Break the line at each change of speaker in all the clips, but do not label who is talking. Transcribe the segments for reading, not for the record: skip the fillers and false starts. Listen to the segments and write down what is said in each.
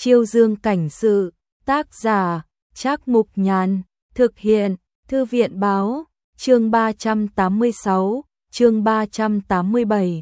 Chiêu Dương cảnh sự, tác giả, Trác Mục Nhàn, thực hiện, Thư viện báo, chương 386, chương 387.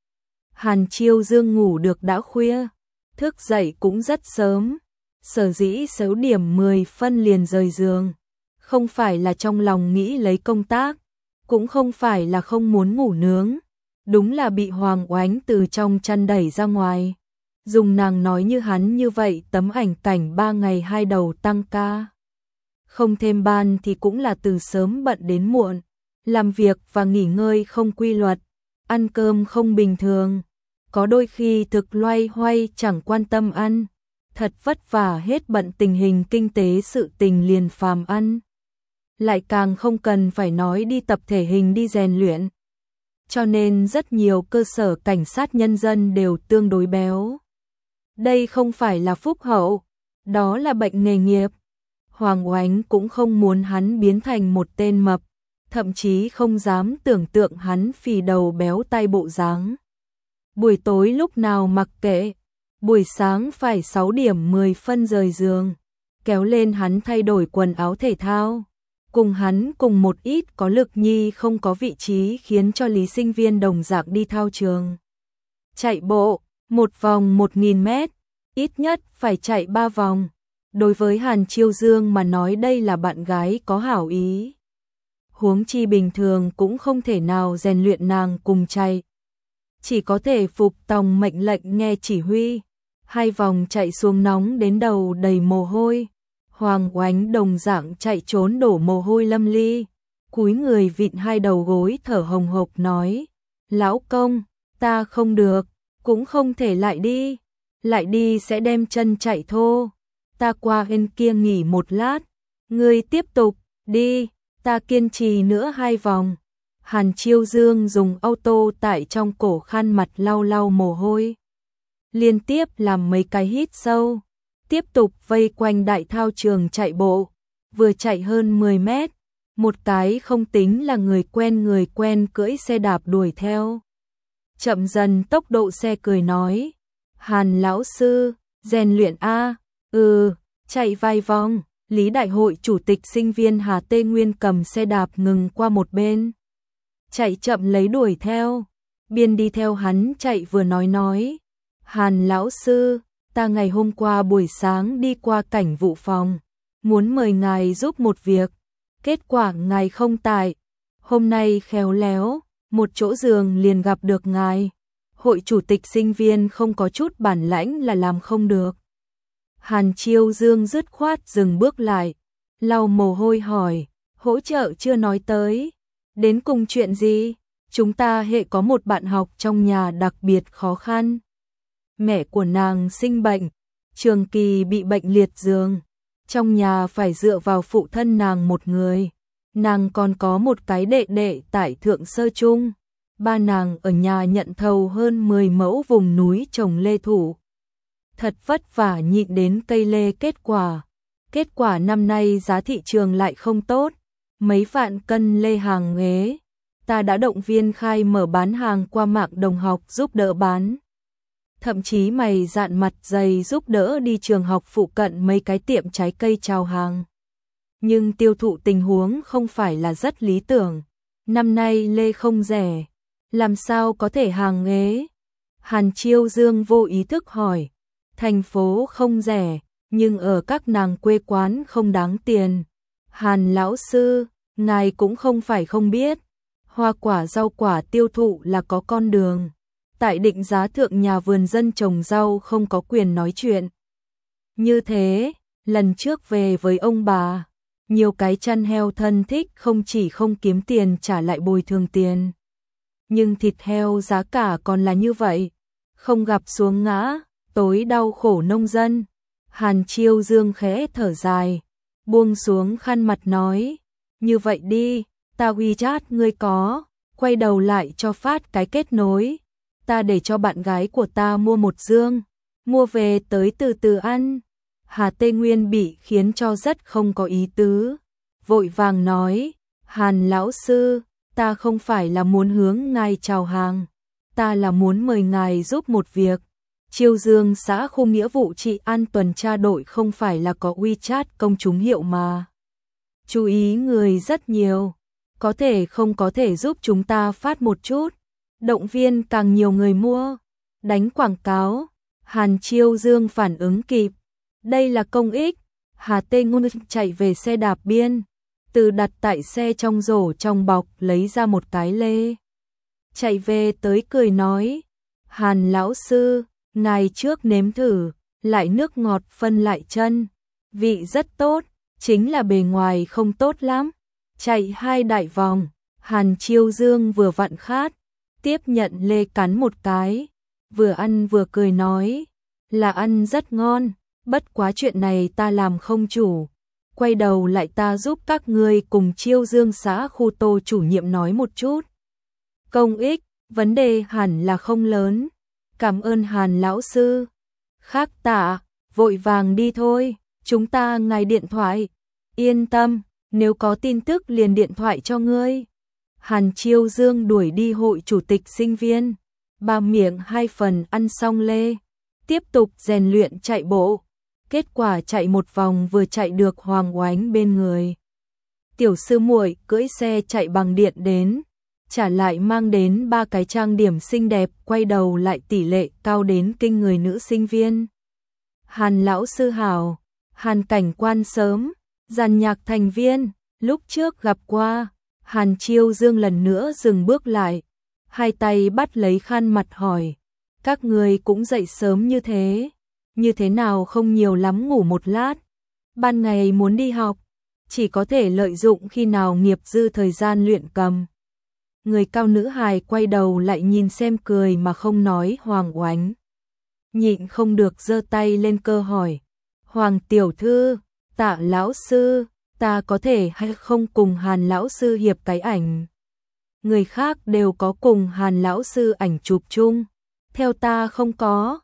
Hàn Chiêu Dương ngủ được đã khuya, thức dậy cũng rất sớm, sở dĩ xấu điểm 10 phân liền rời giường. Không phải là trong lòng nghĩ lấy công tác, cũng không phải là không muốn ngủ nướng, đúng là bị Hoàng Oánh từ trong chăn đẩy ra ngoài. Dùng nàng nói như hắn như vậy, tấm ảnh cảnh 3 ngày 2 đầu tăng ca. Không thêm ban thì cũng là từ sớm bận đến muộn, làm việc và nghỉ ngơi không quy luật, ăn cơm không bình thường, có đôi khi thực loay hoay chẳng quan tâm ăn, thật vất vả hết bận tình hình kinh tế sự tình liền phàm ăn. Lại càng không cần phải nói đi tập thể hình đi rèn luyện. Cho nên rất nhiều cơ sở cảnh sát nhân dân đều tương đối béo. Đây không phải là phúc hậu, đó là bệnh nghề nghiệp. Hoàng Oánh cũng không muốn hắn biến thành một tên mập, thậm chí không dám tưởng tượng hắn phì đầu béo tay bộ dáng. Buổi tối lúc nào mặc kệ, buổi sáng phải 6 điểm 10 phân rời giường, kéo lên hắn thay đổi quần áo thể thao. Cùng hắn cùng một ít có lực nhi không có vị trí khiến cho lý sinh viên đồng dạng đi thao trường. Chạy bộ, một vòng 1000 mét, ít nhất phải chạy 3 vòng. Đối với Hàn Chiêu Dương mà nói đây là bạn gái có hảo ý. Huống chi bình thường cũng không thể nào rèn luyện nàng cùng chạy. Chỉ có thể phục tòng mệnh lệnh nghe chỉ huy. 2 vòng chạy xuống nóng đến đầu đầy mồ hôi. Hoàng Oánh đồng dạng chạy trốn đổ mồ hôi lâm ly, cúi người vịn 2 đầu gối thở hồng hộc nói, lão công, ta không được, cũng không thể lại đi sẽ đem chân chạy thô, ta qua bên kia nghỉ một lát, ngươi tiếp tục, đi, ta kiên trì nữa 2 vòng. Hàn Chiêu Dương dùng auto tại trong cổ khăn mặt lau lau mồ hôi, liên tiếp làm mấy cái hít sâu. Tiếp tục vây quanh đại thao trường chạy bộ, vừa chạy hơn 10 mét, một cái không tính là người quen cưỡi xe đạp đuổi theo. Chậm dần tốc độ xe cười nói, Hàn lão sư, rèn luyện a, chạy vài vòng. Lý đại hội chủ tịch sinh viên Hà Tê Nguyên cầm xe đạp ngừng qua một bên, chạy chậm lấy đuổi theo, biên đi theo hắn chạy vừa nói, Hàn lão sư, ta ngày hôm qua buổi sáng đi qua cảnh vụ phòng, muốn mời ngài giúp một việc, kết quả ngài không tại, hôm nay khéo léo, một chỗ giường liền gặp được ngài, hội chủ tịch sinh viên không có chút bản lãnh là làm không được. Hàn Chiêu Dương dứt khoát dừng bước lại, lau mồ hôi hỏi, hỗ trợ chưa nói tới, đến cùng chuyện gì, chúng ta hệ có một bạn học trong nhà đặc biệt khó khăn. Mẹ của nàng sinh bệnh, trường kỳ bị bệnh liệt giường, trong nhà phải dựa vào phụ thân nàng một người. Nàng còn có một cái đệ đệ tại thượng sơ trung, ba nàng ở nhà nhận thầu hơn 10 mẫu vùng núi trồng lê thủ. Thật vất vả nhịn đến cây lê kết quả năm nay giá thị trường lại không tốt, mấy vạn cân lê hàng ế. Ta đã động viên khai mở bán hàng qua mạng đồng học giúp đỡ bán. Thậm chí mày dạn mặt dày giúp đỡ đi trường học phụ cận mấy cái tiệm trái cây chào hàng. Nhưng tiêu thụ tình huống không phải là rất lý tưởng. Năm nay lê không rẻ, làm sao có thể hàng ế? Hàn Chiêu Dương vô ý thức hỏi, thành phố không rẻ, nhưng ở các nàng quê quán không đáng tiền. Hàn lão sư, ngài cũng không phải không biết, hoa quả rau quả tiêu thụ là có con đường. Tại định giá thượng nhà vườn dân trồng rau không có quyền nói chuyện. Như thế, lần trước về với ông bà, nhiều cái chăn heo thân thích không chỉ không kiếm tiền trả lại bồi thường tiền. Nhưng thịt heo giá cả còn là như vậy, không gặp xuống ngã, tối đau khổ nông dân. Hàn Chiêu Dương khẽ thở dài, buông xuống khăn mặt nói, như vậy đi, ta WeChat ngươi có, quay đầu lại cho phát cái kết nối. Ta để cho bạn gái của ta mua một dương, mua về tới từ từ ăn. Hà Tê Nguyên bị khiến cho rất không có ý tứ, vội vàng nói, Hàn lão sư, ta không phải là muốn hướng ngài chào hàng, ta là muốn mời ngài giúp một việc, Chiêu Dương xã khu nghĩa vụ trị an tuần tra đội không phải là có WeChat công chúng hiệu mà. Chú ý người rất nhiều. Có thể không có thể giúp chúng ta phát một chút. Động viên càng nhiều người mua. Đánh quảng cáo. Hàn Chiêu Dương phản ứng kịp. Đây là công ích. Hà Tê Ngôn chạy về xe đạp biên. Từ đặt tại xe trong rổ trong bọc lấy ra một cái lê. Chạy về tới cười nói. Hàn lão sư, ngài trước nếm thử, lại nước ngọt phân lại chân. Vị rất tốt, chính là bề ngoài không tốt lắm. Chạy 2 đại vòng, Hàn Chiêu Dương vừa vặn khát, tiếp nhận lê cắn một cái, vừa ăn vừa cười nói, là ăn rất ngon, bất quá chuyện này ta làm không chủ. Quay đầu lại ta giúp các ngươi cùng Chiêu Dương xã khu Tô chủ nhiệm nói một chút. Công ích, vấn đề hẳn là không lớn. Cảm ơn Hàn lão sư. Khác tạ, vội vàng đi thôi, chúng ta ngài điện thoại. Yên tâm, nếu có tin tức liền điện thoại cho ngươi. Hàn Chiêu Dương đuổi đi hội chủ tịch sinh viên. Ba miệng 2 phần ăn xong lê. Tiếp tục rèn luyện chạy bộ. Kết quả chạy một vòng vừa chạy được Hoàng Oánh bên người. Tiểu sư muội cưỡi xe chạy bằng điện đến. Trả lại mang đến 3 cái trang điểm xinh đẹp, quay đầu lại tỷ lệ cao đến kinh người nữ sinh viên. Hàn lão sư hảo, Hàn cảnh quan sớm, dàn nhạc thành viên, lúc trước gặp qua. Hàn Chiêu Dương lần nữa dừng bước lại, 2 tay bắt lấy khăn mặt hỏi, các người cũng dậy sớm như thế nào không nhiều lắm ngủ một lát, ban ngày muốn đi học, chỉ có thể lợi dụng khi nào nghiệp dư thời gian luyện cầm. Người cao nữ hài quay đầu lại nhìn xem cười mà không nói Hoàng Oánh. Nhịn không được giơ tay lên cơ hỏi. Hoàng tiểu thư, Tạ lão sư, ta có thể hay không cùng Hàn lão sư hiệp cái ảnh? Người khác đều có cùng Hàn lão sư ảnh chụp chung. Theo ta không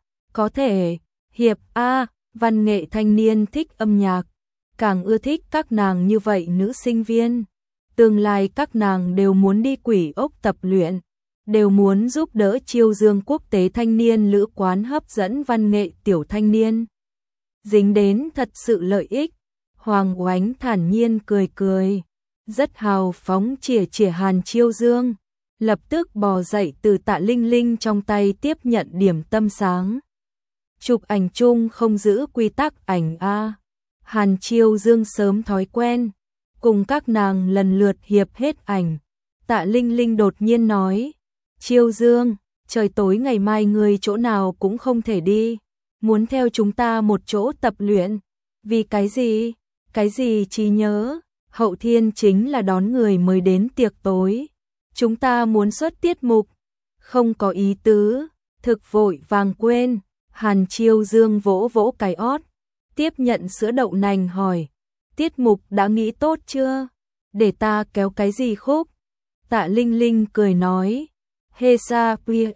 có thể, hiệp A, văn nghệ thanh niên thích âm nhạc. Càng ưa thích các nàng như vậy nữ sinh viên. Tương lai các nàng đều muốn đi Quỷ Ốc tập luyện, đều muốn giúp đỡ Chiêu Dương quốc tế thanh niên lữ quán hấp dẫn văn nghệ tiểu thanh niên. Dính đến thật sự lợi ích. Hoàng Oánh thản nhiên cười cười, rất hào phóng chỉa Hàn Chiêu Dương, lập tức bò dậy từ Tạ Linh Linh trong tay tiếp nhận điểm tâm sáng. Chụp ảnh chung không giữ quy tắc ảnh A. Hàn Chiêu Dương sớm thói quen. Cùng các nàng lần lượt hiệp hết ảnh. Tạ Linh Linh đột nhiên nói. Chiêu Dương, trời tối ngày mai người chỗ nào cũng không thể đi. Muốn theo chúng ta một chỗ tập luyện. Vì cái gì? Cái gì trí nhớ? Hậu thiên chính là đón người mới đến tiệc tối. Chúng ta muốn xuất tiết mục. Không có ý tứ. Thực vội vàng quên. Hàn Chiêu Dương vỗ vỗ cái ót. Tiếp nhận sữa đậu nành hỏi. Tiết mục đã nghĩ tốt chưa? Để ta kéo cái gì khúc? Tạ Linh Linh cười nói. Hesa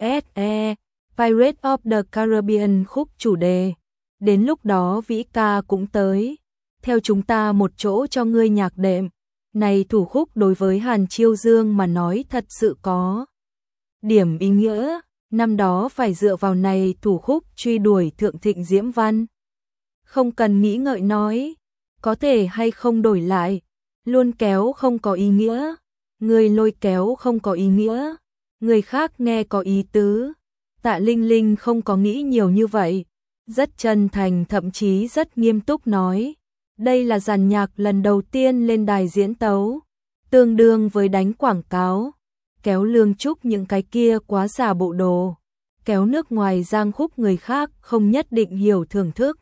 PSE, Pirates of the Caribbean khúc chủ đề. Đến lúc đó Vĩ ca cũng tới. Theo chúng ta một chỗ cho ngươi nhạc đệm. Này thủ khúc đối với Hàn Chiêu Dương mà nói thật sự có điểm ý nghĩa. Năm đó phải dựa vào này thủ khúc truy đuổi Thượng Thịnh Diễm Văn. Không cần nghĩ ngợi nói. Có thể hay không đổi lại. Luôn kéo không có ý nghĩa. Người lôi kéo không có ý nghĩa. Người khác nghe có ý tứ. Tạ Linh Linh không có nghĩ nhiều như vậy. Rất chân thành thậm chí rất nghiêm túc nói. Đây là dàn nhạc lần đầu tiên lên đài diễn tấu. Tương đương với đánh quảng cáo. Kéo lương trúc những cái kia quá giả bộ đồ. Kéo nước ngoài giang khúc người khác không nhất định hiểu thưởng thức.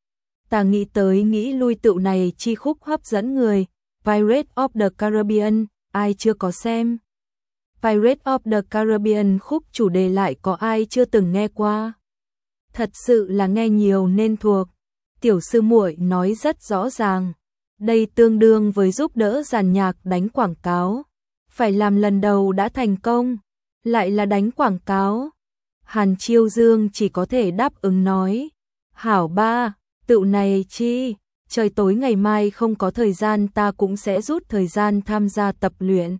Ta nghĩ tới nghĩ lui tựu này chi khúc hấp dẫn người. Pirates of the Caribbean, ai chưa có xem? Pirates of the Caribbean khúc chủ đề lại có ai chưa từng nghe qua? Thật sự là nghe nhiều nên thuộc. Tiểu sư muội nói rất rõ ràng. Đây tương đương với giúp đỡ dàn nhạc đánh quảng cáo. Phải làm lần đầu đã thành công. Lại là đánh quảng cáo. Hàn Chiêu Dương chỉ có thể đáp ứng nói. Hảo ba, tựu này chi, trời tối ngày mai không có thời gian ta cũng sẽ rút thời gian tham gia tập luyện.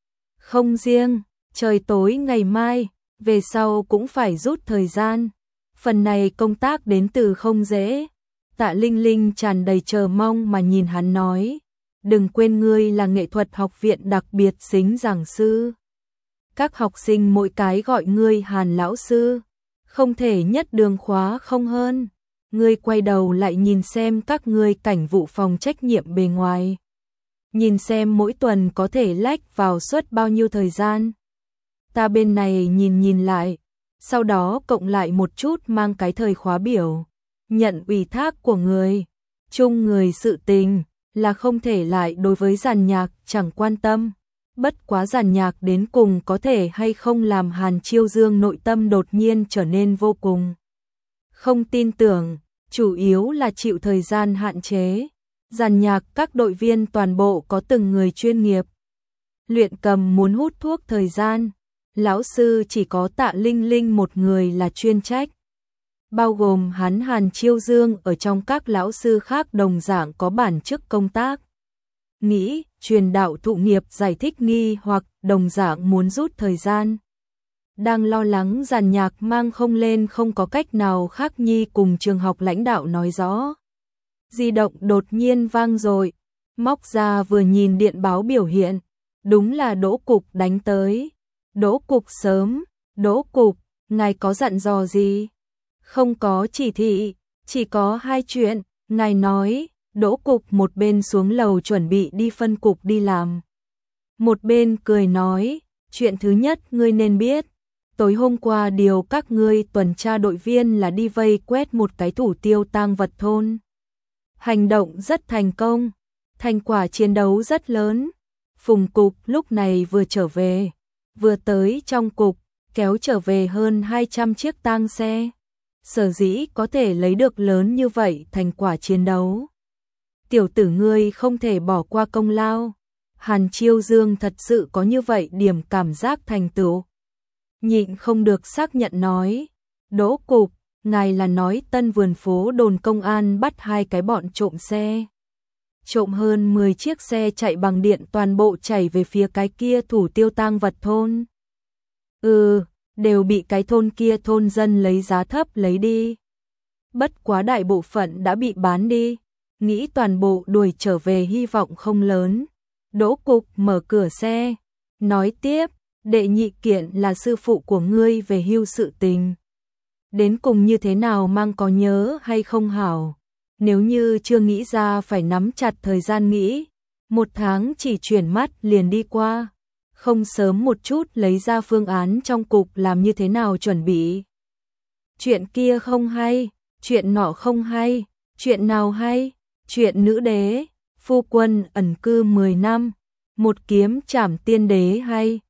Không riêng, trời tối ngày mai, về sau cũng phải rút thời gian. Phần này công tác đến từ không dễ. Tạ Linh Linh tràn đầy chờ mong mà nhìn hắn nói, đừng quên ngươi là nghệ thuật học viện đặc biệt xính giảng sư. Các học sinh mỗi cái gọi ngươi Hàn lão sư, không thể nhất đường khóa không hơn. Ngươi quay đầu lại nhìn xem các ngươi cảnh vụ phòng trách nhiệm bề ngoài. Nhìn xem mỗi tuần có thể lách vào suốt bao nhiêu thời gian. Ta bên này nhìn lại, sau đó cộng lại một chút mang cái thời khóa biểu. Nhận ủy thác của người, chung người sự tình, là không thể lại đối với giàn nhạc chẳng quan tâm. Bất quá giàn nhạc đến cùng có thể hay không làm Hàn Chiêu Dương nội tâm đột nhiên trở nên vô cùng không tin tưởng, chủ yếu là chịu thời gian hạn chế. Giàn nhạc các đội viên toàn bộ có từng người chuyên nghiệp. Luyện cầm muốn hút thuốc thời gian, lão sư chỉ có Tạ Linh Linh một người là chuyên trách. Bao gồm hắn Hàn Chiêu Dương ở trong các lão sư khác đồng dạng có bản chức công tác. Nghĩ, truyền đạo thụ nghiệp giải thích nghi hoặc đồng dạng muốn rút thời gian. Đang lo lắng giàn nhạc mang không lên không có cách nào khác nhi cùng trường học lãnh đạo nói rõ. Di động đột nhiên vang rồi, móc ra vừa nhìn điện báo biểu hiện, đúng là Đỗ Cục đánh tới. Đỗ Cục sớm, Đỗ Cục, ngài có dặn dò gì? Không có chỉ thị, chỉ có hai chuyện, ngài nói. Đỗ Cục một bên xuống lầu chuẩn bị đi phân cục đi làm. Một bên cười nói, chuyện thứ nhất ngươi nên biết, tối hôm qua điều các ngươi tuần tra đội viên là đi vây quét một cái thủ tiêu tang vật thôn. Hành động rất thành công, thành quả chiến đấu rất lớn. Phùng cục lúc này vừa trở về, vừa tới trong cục, kéo trở về hơn 200 chiếc tang xe. Sở dĩ có thể lấy được lớn như vậy thành quả chiến đấu. Tiểu tử ngươi không thể bỏ qua công lao. Hàn Chiêu Dương thật sự có như vậy điểm cảm giác thành tựu. Nhịn không được xác nhận nói, Đỗ Cục, ngài là nói Tân Vườn phố đồn công an bắt hai cái bọn trộm xe. Trộm hơn 10 chiếc xe chạy bằng điện toàn bộ chảy về phía cái kia thủ tiêu tang vật thôn. Đều bị cái thôn kia thôn dân lấy giá thấp lấy đi. Bất quá đại bộ phận đã bị bán đi. Nghĩ toàn bộ đuổi trở về hy vọng không lớn. Đỗ Cục mở cửa xe, nói tiếp, đệ nhị kiện là sư phụ của ngươi về hưu sự tình. Đến cùng như thế nào mang có nhớ hay không hảo? Nếu như chưa nghĩ ra phải nắm chặt thời gian nghĩ, 1 tháng chỉ chuyển mắt liền đi qua. Không sớm một chút lấy ra phương án trong cục làm như thế nào chuẩn bị. Chuyện kia không hay, chuyện nọ không hay, chuyện nào hay? Chuyện nữ đế, phu quân ẩn cư 10 năm, một kiếm trảm tiên đế hay,